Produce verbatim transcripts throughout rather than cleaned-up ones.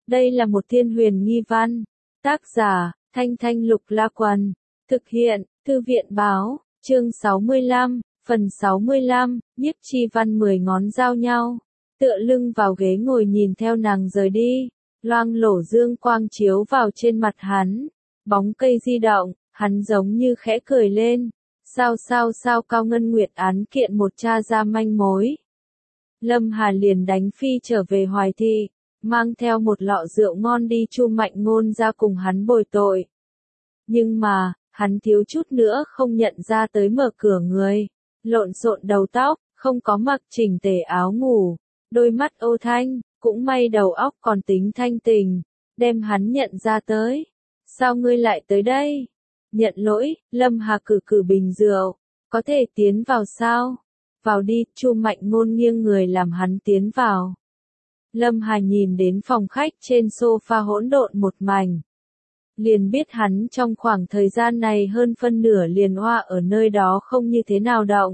Đây là một thiên huyền nghi văn. Tác giả, Thanh Thanh Lục La Quần. Thực hiện, Thư viện Báo, chương sáu mươi lăm, phần sáu mươi lăm, Nhiếp Chi Văn mười ngón giao nhau. Tựa lưng vào ghế ngồi nhìn theo nàng rời đi. Loang lổ dương quang chiếu vào trên mặt hắn. Bóng cây di động, hắn giống như khẽ cười lên. Sao sao sao Cao Ngân Nguyệt án kiện một tra ra manh mối. Lâm Hà liền đánh phi trở về Hoài Thị, mang theo một lọ rượu ngon đi Chu Mạnh Ngôn ra cùng hắn bồi tội. Nhưng mà, hắn thiếu chút nữa không nhận ra tới mở cửa người, lộn xộn đầu tóc, không có mặc chỉnh tề áo ngủ, đôi mắt ô thanh, cũng may đầu óc còn tính thanh tình, đem hắn nhận ra tới. Sao ngươi lại tới đây? Nhận lỗi, Lâm Hà cử cử bình rượu, có thể tiến vào sao? Vào đi, Chu Mạnh Ngôn nghiêng người làm hắn tiến vào. Lâm Hà nhìn đến phòng khách trên sofa hỗn độn một mảnh. Liền biết hắn trong khoảng thời gian này hơn phân nửa liền hoa ở nơi đó không như thế nào động.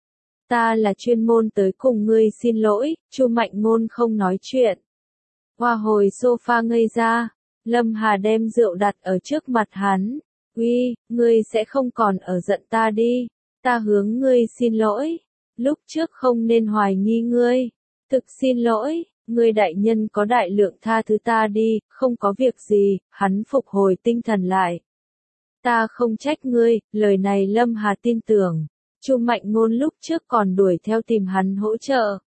Ta là chuyên môn tới cùng ngươi xin lỗi, Chu Mạnh Ngôn không nói chuyện. Hoa hồi sofa ngây ra, Lâm Hà đem rượu đặt ở trước mặt hắn. Uy, ngươi sẽ không còn ở giận ta đi, ta hướng ngươi xin lỗi. Lúc trước không nên hoài nghi ngươi. Thực xin lỗi, ngươi đại nhân có đại lượng tha thứ ta đi, không có việc gì, hắn phục hồi tinh thần lại. Ta không trách ngươi, lời này Lâm Hà tin tưởng. Chu Mạnh Ngôn lúc trước còn đuổi theo tìm hắn hỗ trợ.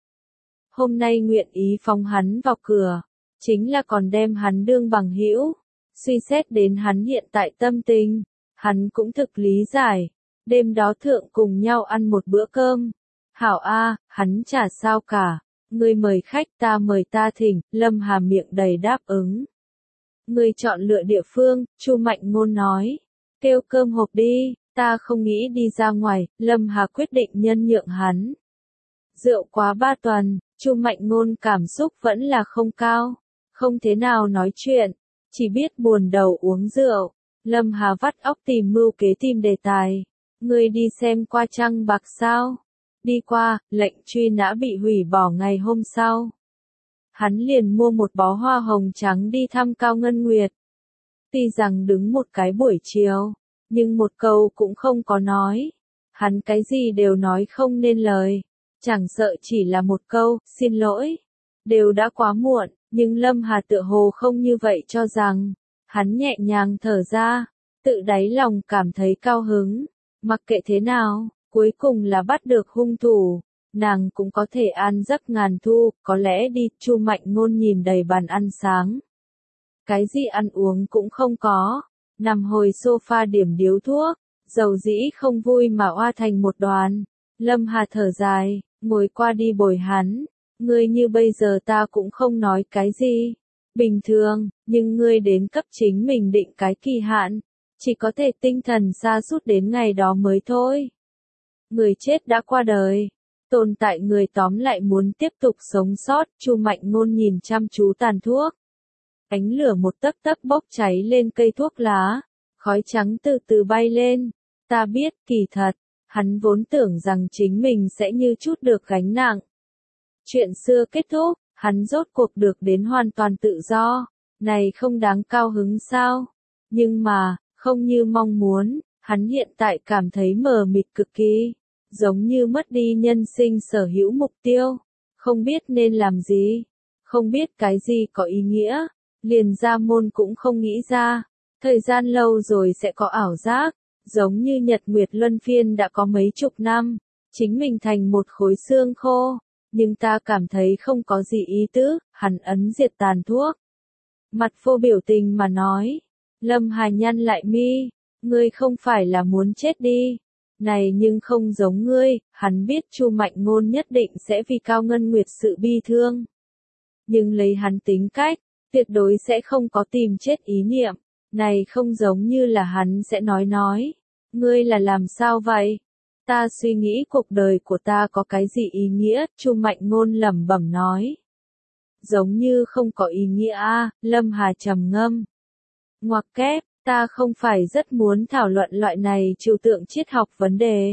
Hôm nay nguyện ý phóng hắn vào cửa, chính là còn đem hắn đương bằng hữu. Suy xét đến hắn hiện tại tâm tình, hắn cũng thực lý giải. Đêm đó thượng cùng nhau ăn một bữa cơm. Hảo A, hắn chả sao cả. Ngươi mời khách ta mời ta thỉnh, Lâm Hà miệng đầy đáp ứng. Ngươi chọn lựa địa phương, Chu Mạnh Ngôn nói. Kêu cơm hộp đi, ta không nghĩ đi ra ngoài, Lâm Hà quyết định nhân nhượng hắn. Rượu quá ba tuần, Chu Mạnh Ngôn cảm xúc vẫn là không cao, không thế nào nói chuyện, chỉ biết buồn đầu uống rượu. Lâm Hà vắt óc tìm mưu kế tìm đề tài. Ngươi đi xem qua trăng bạc sao? Đi qua, lệnh truy nã bị hủy bỏ ngày hôm sau. Hắn liền mua một bó hoa hồng trắng đi thăm Cao Ngân Nguyệt. Tuy rằng đứng một cái buổi chiều, nhưng một câu cũng không có nói. Hắn cái gì đều nói không nên lời. Chẳng sợ chỉ là một câu, xin lỗi. Đều đã quá muộn, nhưng Lâm Hà tựa hồ không như vậy cho rằng. Hắn nhẹ nhàng thở ra, tự đáy lòng cảm thấy cao hứng. Mặc kệ thế nào, cuối cùng là bắt được hung thủ, nàng cũng có thể an giấc ngàn thu, có lẽ đi. Chu Mạnh Ngôn nhìn đầy bàn ăn sáng. Cái gì ăn uống cũng không có, nằm hồi sofa điểm điếu thuốc, dầu dĩ không vui mà oa thành một đoàn. Lâm Hà thở dài, ngồi qua đi bồi hắn. Ngươi như bây giờ ta cũng không nói cái gì. Bình thường, nhưng ngươi đến cấp chính mình định cái kỳ hạn, chỉ có thể tinh thần sa sút đến ngày đó mới thôi. Người chết đã qua đời, tồn tại người tóm lại muốn tiếp tục sống sót. Chu Mạnh Ngôn nhìn chăm chú tàn thuốc. Ánh lửa một tấc tấc bốc cháy lên cây thuốc lá, khói trắng từ từ bay lên. Ta biết, kỳ thật, hắn vốn tưởng rằng chính mình sẽ như chút được gánh nặng. Chuyện xưa kết thúc, hắn rốt cuộc được đến hoàn toàn tự do, này không đáng cao hứng sao? Nhưng mà, không như mong muốn, hắn hiện tại cảm thấy mờ mịt cực kỳ, giống như mất đi nhân sinh sở hữu mục tiêu, không biết nên làm gì, không biết cái gì có ý nghĩa, liền ra môn cũng không nghĩ ra, thời gian lâu rồi sẽ có ảo giác, giống như nhật nguyệt luân phiên đã có mấy chục năm, chính mình thành một khối xương khô. Nhưng ta cảm thấy không có gì ý tứ, hắn ấn diệt tàn thuốc. Mặt vô biểu tình mà nói. Lâm Hà nhăn lại mi, ngươi không phải là muốn chết đi. Này nhưng không giống ngươi, hắn biết Chu Mạnh Ngôn nhất định sẽ vì Cao Ngân Nguyệt sự bi thương. Nhưng lấy hắn tính cách, tuyệt đối sẽ không có tìm chết ý niệm. Này không giống như là hắn sẽ nói nói. Ngươi là làm sao vậy? Ta suy nghĩ cuộc đời của ta có cái gì ý nghĩa, Chu Mạnh Ngôn lẩm bẩm nói. Giống như không có ý nghĩa a, Lâm Hà trầm ngâm. Ngoặc kép, ta không phải rất muốn thảo luận loại này trừu tượng triết học vấn đề.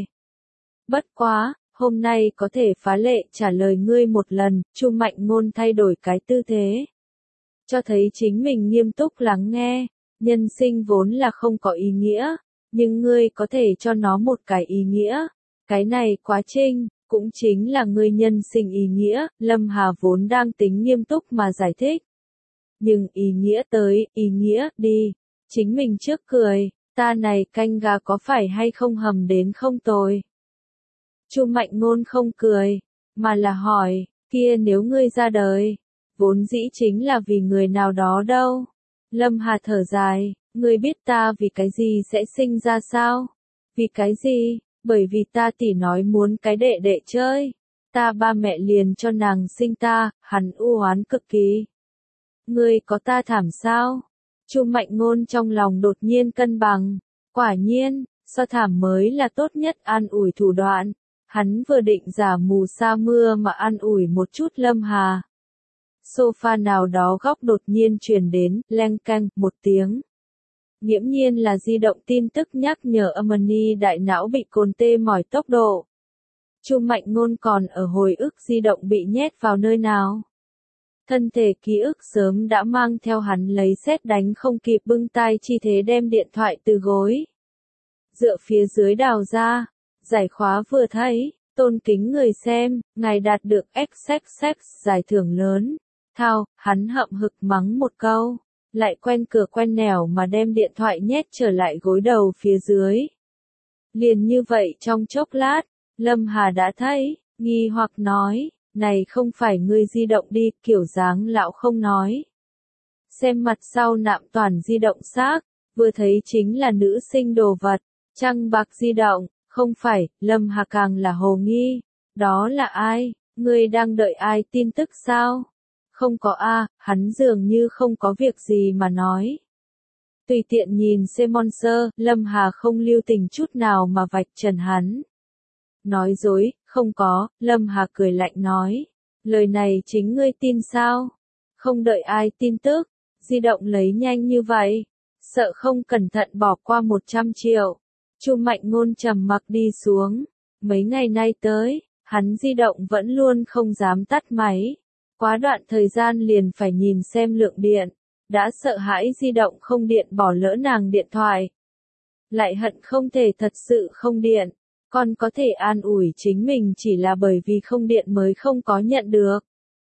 Bất quá, hôm nay có thể phá lệ trả lời ngươi một lần. Chu Mạnh Ngôn thay đổi cái tư thế. cho thấy chính mình nghiêm túc lắng nghe. Nhân sinh vốn là không có ý nghĩa, nhưng ngươi có thể cho nó một cái ý nghĩa. Cái này quá trình, cũng chính là ngươi nhân sinh ý nghĩa, Lâm Hà vốn đang tính nghiêm túc mà giải thích. Nhưng ý nghĩa tới, ý nghĩa, đi. Chính mình trước cười, ta này canh gà có phải hay không hầm đến không tồi. Chu Mạnh Ngôn không cười, mà là hỏi, kia nếu ngươi ra đời, vốn dĩ chính là vì người nào đó đâu. Lâm Hà thở dài, ngươi biết ta vì cái gì sẽ sinh ra sao? Vì cái gì? Bởi vì ta tỷ nói muốn cái đệ đệ chơi. Ta ba mẹ liền cho nàng sinh ta, hắn u oán cực kỳ. Ngươi có ta thảm sao? Chu Mạnh Ngôn trong lòng đột nhiên cân bằng. Quả nhiên, so thảm mới là tốt nhất an ủi thủ đoạn. Hắn vừa định giả mù sa mưa mà an ủi một chút Lâm Hà. Sofa nào đó góc đột nhiên truyền đến, leng keng, một tiếng. Nghiễm nhiên là di động tin tức nhắc nhở Amani đại não bị cồn tê mỏi tốc độ. Chu Mạnh Ngôn còn ở hồi ức di động bị nhét vào nơi nào. Thân thể ký ức sớm đã mang theo hắn lấy sét đánh không kịp bưng tay chi thế đem điện thoại từ gối. Dựa phía dưới đào ra, giải khóa vừa thấy, tôn kính người xem, ngài đạt được xx xx giải thưởng lớn. Thao, hắn hậm hực mắng một câu, lại quen cửa quen nẻo mà đem điện thoại nhét trở lại gối đầu phía dưới. Liền như vậy trong chốc lát, Lâm Hà đã thấy, nghi hoặc nói, này không phải ngươi di động đi, kiểu dáng lão không nói. Xem mặt sau nạm toàn di động xác, vừa thấy chính là nữ sinh đồ vật, trăng bạc di động, không phải, Lâm Hà càng là hồ nghi, đó là ai, ngươi đang đợi ai tin tức sao? Không có a, hắn dường như không có việc gì mà nói. Tùy tiện nhìn Semonser, Lâm Hà không lưu tình chút nào mà vạch trần hắn. Nói dối, không có, Lâm Hà cười lạnh nói. Lời này chính ngươi tin sao? Không đợi ai tin tức, di động lấy nhanh như vậy. Sợ không cẩn thận bỏ qua một trăm triệu. Chu Mạnh Ngôn trầm mặc đi xuống. Mấy ngày nay tới, hắn di động vẫn luôn không dám tắt máy. Quá đoạn thời gian liền phải nhìn xem lượng điện, đã sợ hãi di động không điện bỏ lỡ nàng điện thoại. Lại hận không thể thật sự không điện, còn có thể an ủi chính mình chỉ là bởi vì không điện mới không có nhận được.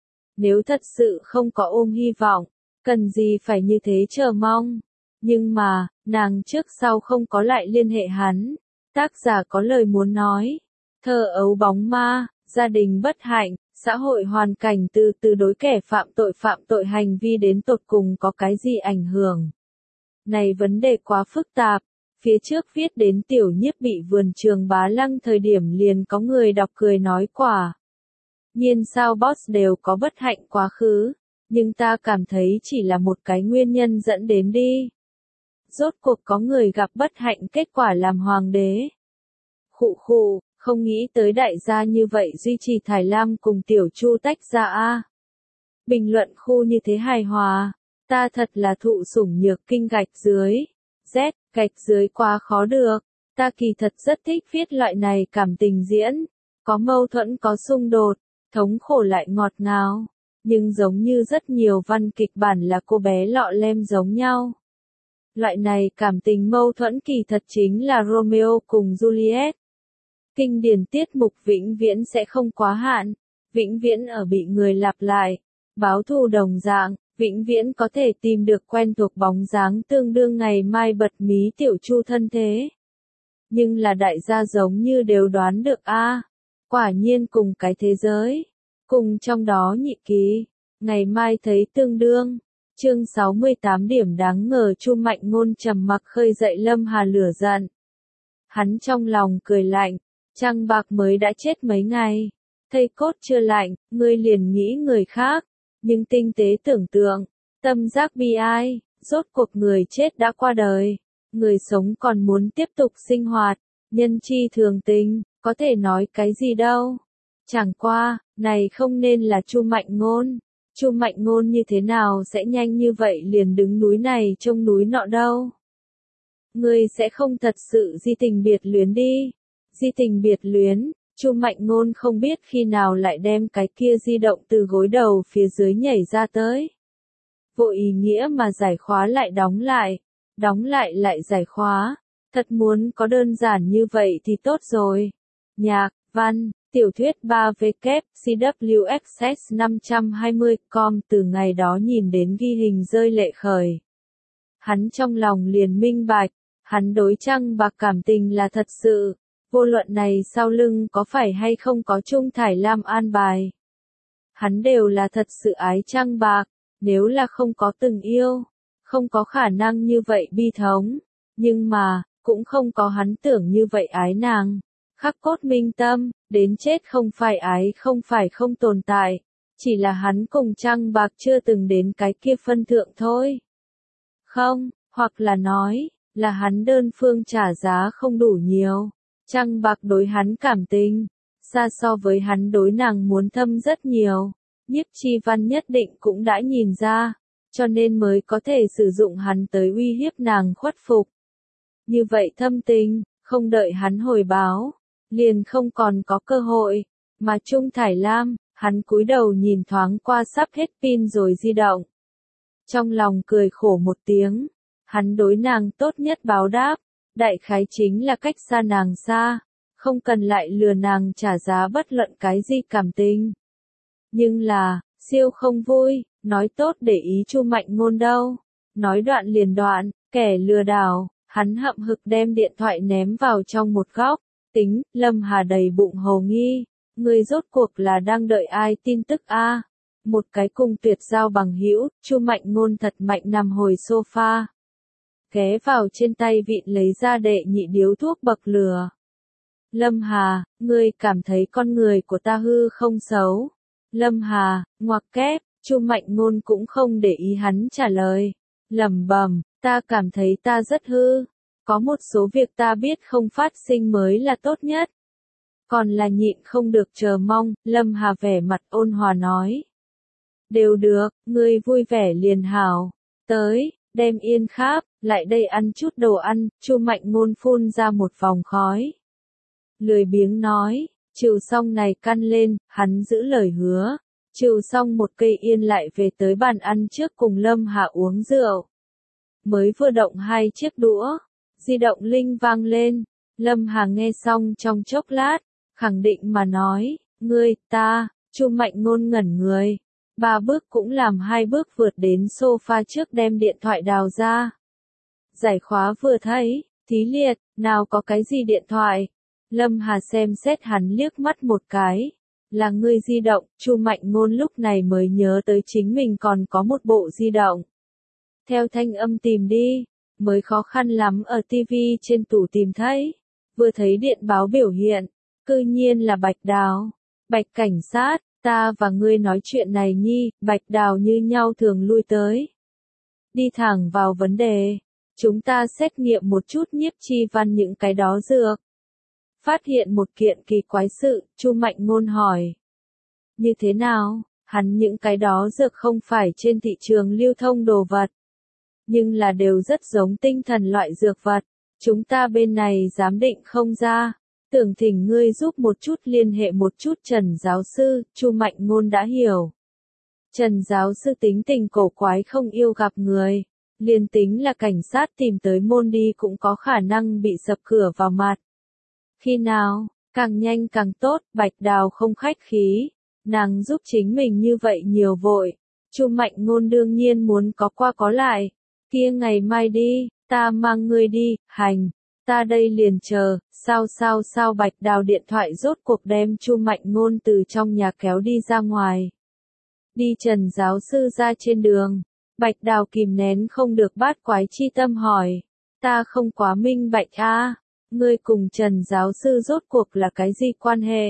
Nếu thật sự không có ôm hy vọng, cần gì phải như thế chờ mong. Nhưng mà, nàng trước sau không có lại liên hệ hắn. Tác giả có lời muốn nói. Thơ ấu bóng ma, gia đình bất hạnh. Xã hội hoàn cảnh từ từ đối kẻ phạm tội phạm tội hành vi đến tột cùng có cái gì ảnh hưởng. Này vấn đề quá phức tạp, phía trước viết đến tiểu nhiếp bị vườn trường Bá Lăng thời điểm liền có người đọc cười nói quả. Nhiên sao boss đều có bất hạnh quá khứ, nhưng ta cảm thấy chỉ là một cái nguyên nhân dẫn đến đi. Rốt cuộc có người gặp bất hạnh kết quả làm hoàng đế. Khụ khụ. Không nghĩ tới đại gia như vậy duy trì Thải Lam cùng Tiểu Chu tách ra a. Bình luận khu như thế hài hòa, ta thật là thụ sủng nhược kinh gạch dưới. Z, gạch dưới quá khó được, ta kỳ thật rất thích viết loại này cảm tình diễn, có mâu thuẫn có xung đột, thống khổ lại ngọt ngào, nhưng giống như rất nhiều văn kịch bản là cô bé lọ lem giống nhau. Loại này cảm tình mâu thuẫn kỳ thật chính là Romeo cùng Juliet. Kinh điển tiết mục vĩnh viễn sẽ không quá hạn, vĩnh viễn ở bị người lặp lại, báo thù đồng dạng, vĩnh viễn có thể tìm được quen thuộc bóng dáng tương đương ngày mai bật mí Tiểu Chu thân thế. Nhưng là đại gia giống như đều đoán được a, quả nhiên cùng cái thế giới, cùng trong đó nhị ký, ngày mai thấy tương đương. Chương sáu mươi tám điểm đáng ngờ Chu Mạnh Ngôn trầm mặc khơi dậy Lâm Hà lửa giận. Hắn trong lòng cười lạnh. Trăng bạc mới đã chết mấy ngày, thây cốt chưa lạnh, ngươi liền nghĩ người khác, nhưng tinh tế tưởng tượng, tâm giác bi ai, rốt cuộc người chết đã qua đời, người sống còn muốn tiếp tục sinh hoạt, nhân chi thường tình, có thể nói cái gì đâu. Chẳng qua, này không nên là Chu Mạnh Ngôn, Chu Mạnh Ngôn như thế nào sẽ nhanh như vậy liền đứng núi này trông núi nọ đâu. Ngươi sẽ không thật sự di tình biệt luyến đi. Di tình biệt luyến, Chu Mạnh Ngôn không biết khi nào lại đem cái kia di động từ gối đầu phía dưới nhảy ra tới. vô ý nghĩa mà giải khóa lại đóng lại, đóng lại lại giải khóa. Thật muốn có đơn giản như vậy thì tốt rồi. Nhạc, văn, tiểu thuyết ba W C W X S năm trăm hai mươi com từ ngày đó nhìn đến ghi hình rơi lệ khởi. Hắn trong lòng liền minh bạch, hắn đối Trăng Bạc cảm tình là thật sự, vô luận này sau lưng có phải hay không có Trung Thải Lam an bài. Hắn đều là thật sự ái Trăng Bạc, nếu là không có từng yêu, không có khả năng như vậy bi thống, nhưng mà, cũng không có hắn tưởng như vậy ái nàng. Khắc cốt minh tâm, đến chết không phải ái không phải không tồn tại, chỉ là hắn cùng Trăng Bạc chưa từng đến cái kia phân thượng thôi. Không, hoặc là nói, là hắn đơn phương trả giá không đủ nhiều. Trăng Bạc đối hắn cảm tình, xa so với hắn đối nàng muốn thâm rất nhiều. Nhiếp Chi Văn nhất định cũng đã nhìn ra, cho nên mới có thể sử dụng hắn tới uy hiếp nàng khuất phục. Như vậy thâm tình, không đợi hắn hồi báo, liền không còn có cơ hội, mà Trung Thải Lam, hắn cúi đầu nhìn thoáng qua sắp hết pin rồi di động. Trong lòng cười khổ một tiếng, hắn đối nàng tốt nhất báo đáp, đại khái chính là cách xa nàng xa, không cần lại lừa nàng trả giá bất luận cái gì cảm tình. Nhưng là, siêu không vui, nói tốt để ý Chu Mạnh Ngôn đâu, nói đoạn liền đoạn, kẻ lừa đảo, hắn hậm hực đem điện thoại ném vào trong một góc, tính, Lâm Hà đầy bụng hồ nghi, người rốt cuộc là đang đợi ai tin tức a? Một cái cung tuyệt giao bằng hữu, Chu Mạnh Ngôn thật mạnh nằm hồi sofa, ghé vào trên tay vịn lấy ra đệ nhị điếu thuốc bậc lửa. Lâm Hà, ngươi cảm thấy con người của ta hư không xấu? Lâm Hà, ngoặc kép, Chu Mạnh Ngôn cũng không để ý hắn trả lời. Lẩm bẩm, ta cảm thấy ta rất hư. Có một số việc ta biết không phát sinh mới là tốt nhất. Còn là nhịn không được chờ mong, Lâm Hà vẻ mặt ôn hòa nói. Đều được, ngươi vui vẻ liền hảo. Tới, đem yên kháp, lại đây ăn chút đồ ăn, Chu Mạnh Ngôn phun ra một vòng khói. Lười biếng nói. Chịu xong này căn lên, hắn giữ lời hứa. Chịu xong một cây yên lại về tới bàn ăn trước cùng Lâm Hà uống rượu. Mới vừa động hai chiếc đũa, di động linh vang lên. Lâm Hà nghe xong trong chốc lát, khẳng định mà nói, ngươi, ta, Chu Mạnh Ngôn ngẩn người. Ba bước cũng làm hai bước vượt đến sofa trước đem điện thoại đào ra. Giải khóa vừa thấy, thí liệt, nào có cái gì điện thoại. Lâm Hà xem xét hắn liếc mắt một cái. Là ngươi di động, Chu Mạnh Ngôn lúc này mới nhớ tới chính mình còn có một bộ di động. Theo thanh âm tìm đi, mới khó khăn lắm ở tivi trên tủ tìm thấy. Vừa thấy điện báo biểu hiện, cư nhiên là Bạch Đào. Bạch cảnh sát, ta và ngươi nói chuyện này nhi, Bạch Đào như nhau thường lui tới. Đi thẳng vào vấn đề, chúng ta xét nghiệm một chút Nhiếp Chi Văn những cái đó dược. Phát hiện một kiện kỳ quái sự, Chu Mạnh Ngôn hỏi. Như thế nào, hắn những cái đó dược không phải trên thị trường lưu thông đồ vật. Nhưng là đều rất giống tinh thần loại dược vật. Chúng ta bên này giám định không ra. Tưởng thỉnh ngươi giúp một chút liên hệ một chút Trần giáo sư, Chu Mạnh Ngôn đã hiểu. Trần giáo sư tính tình cổ quái không yêu gặp người. Liền tính là cảnh sát tìm tới môn đi cũng có khả năng bị sập cửa vào mặt. Khi nào, càng nhanh càng tốt, Bạch Đào không khách khí, nàng giúp chính mình như vậy nhiều vội. Chu Mạnh Ngôn đương nhiên muốn có qua có lại, kia ngày mai đi, ta mang ngươi đi, hành, ta đây liền chờ, sao sao sao Bạch Đào điện thoại rốt cuộc đem Chu Mạnh Ngôn từ trong nhà kéo đi ra ngoài. Đi Trần giáo sư ra trên đường, Bạch Đào kìm nén không được bát quái chi tâm hỏi, ta không quá minh bạch a. Ngươi cùng Trần giáo sư rốt cuộc là cái gì quan hệ?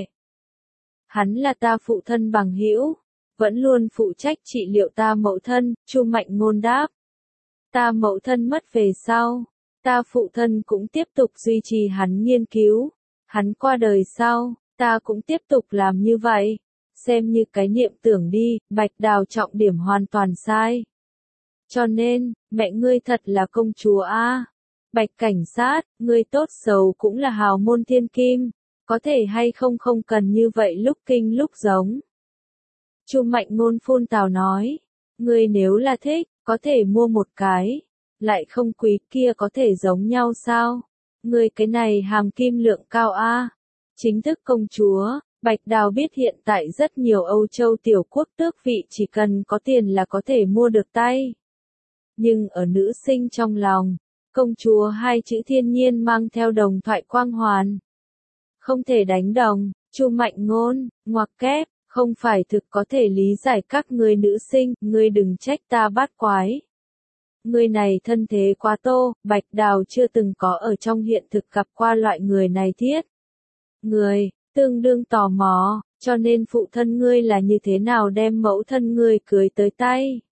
Hắn là ta phụ thân bằng hữu, vẫn luôn phụ trách trị liệu ta mẫu thân, Chu Mạnh Ngôn đáp. Ta mẫu thân mất về sau, ta phụ thân cũng tiếp tục duy trì hắn nghiên cứu. Hắn qua đời sau, ta cũng tiếp tục làm như vậy. Xem như cái niệm tưởng đi, Bạch Đào trọng điểm hoàn toàn sai. Cho nên, mẹ ngươi thật là công chúa a. Bạch cảnh sát, ngươi tốt xấu cũng là hào môn thiên kim, có thể hay không không cần như vậy lúc kinh lúc giống. Chu Mạnh Ngôn phun tào nói, ngươi nếu là thích, Có thể mua một cái, lại không quý, kia có thể giống nhau sao? Người cái này hàm kim lượng cao a. Chính thức công chúa, Bạch Đào biết hiện tại rất nhiều Âu Châu tiểu quốc tước vị chỉ cần có tiền là có thể mua được tay. Nhưng ở nữ sinh trong lòng, công chúa hai chữ thiên nhiên mang theo đồng thoại quang hoàn. Không thể đánh đồng, Chu Mạnh Ngôn, ngoặc kép, không phải thực có thể lý giải các người nữ sinh, ngươi đừng trách ta bát quái. Người này thân thế quá tô, Bạch Đào chưa từng có ở trong hiện thực gặp qua loại người này thiết. Người, tương đương tò mò, cho nên phụ thân ngươi là như thế nào đem mẫu thân ngươi cưới tới tay.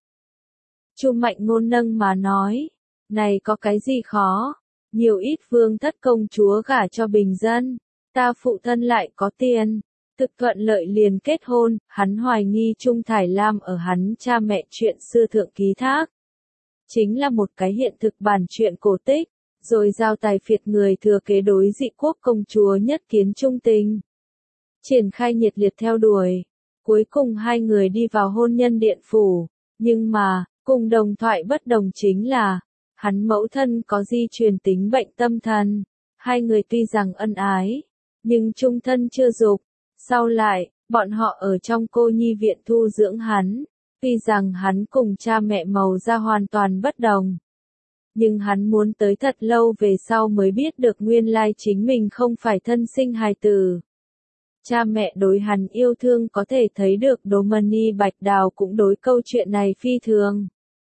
Chu Mạnh Ngôn nâng mà nói, này có cái gì khó, nhiều ít vương thất công chúa gả cho bình dân, ta phụ thân lại có tiền, thực thuận lợi liền kết hôn, hắn hoài nghi Trung Thải Lam ở hắn cha mẹ chuyện xưa thượng ký thác. Chính là một cái hiện thực bản chuyện cổ tích, rồi giao tài phiệt người thừa kế đối dị quốc công chúa nhất kiến trung tình. Triển khai nhiệt liệt theo đuổi, cuối cùng hai người đi vào hôn nhân điện phủ, nhưng mà, cùng đồng thoại bất đồng chính là, hắn mẫu thân có di truyền tính bệnh tâm thần, hai người tuy rằng ân ái, nhưng chung thân chưa dục, sau lại, bọn họ ở trong cô nhi viện thu dưỡng hắn, tuy rằng hắn cùng cha mẹ màu da hoàn toàn bất đồng. Nhưng hắn muốn tới thật lâu về sau mới biết được nguyên lai chính mình không phải thân sinh hài tử. Cha mẹ đối hắn yêu thương có thể thấy được Domani Bạch Đào cũng đối câu chuyện này phi thường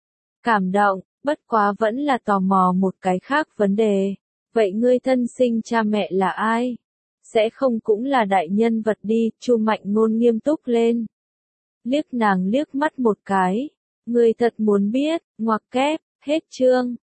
cảm động, bất quá vẫn là tò mò một cái khác vấn đề. Vậy ngươi thân sinh cha mẹ là ai? Sẽ không cũng là đại nhân vật đi, Chu Mạnh Ngôn nghiêm túc lên. Liếc nàng liếc mắt một cái. Ngươi thật muốn biết, ngoặc kép, hết chương.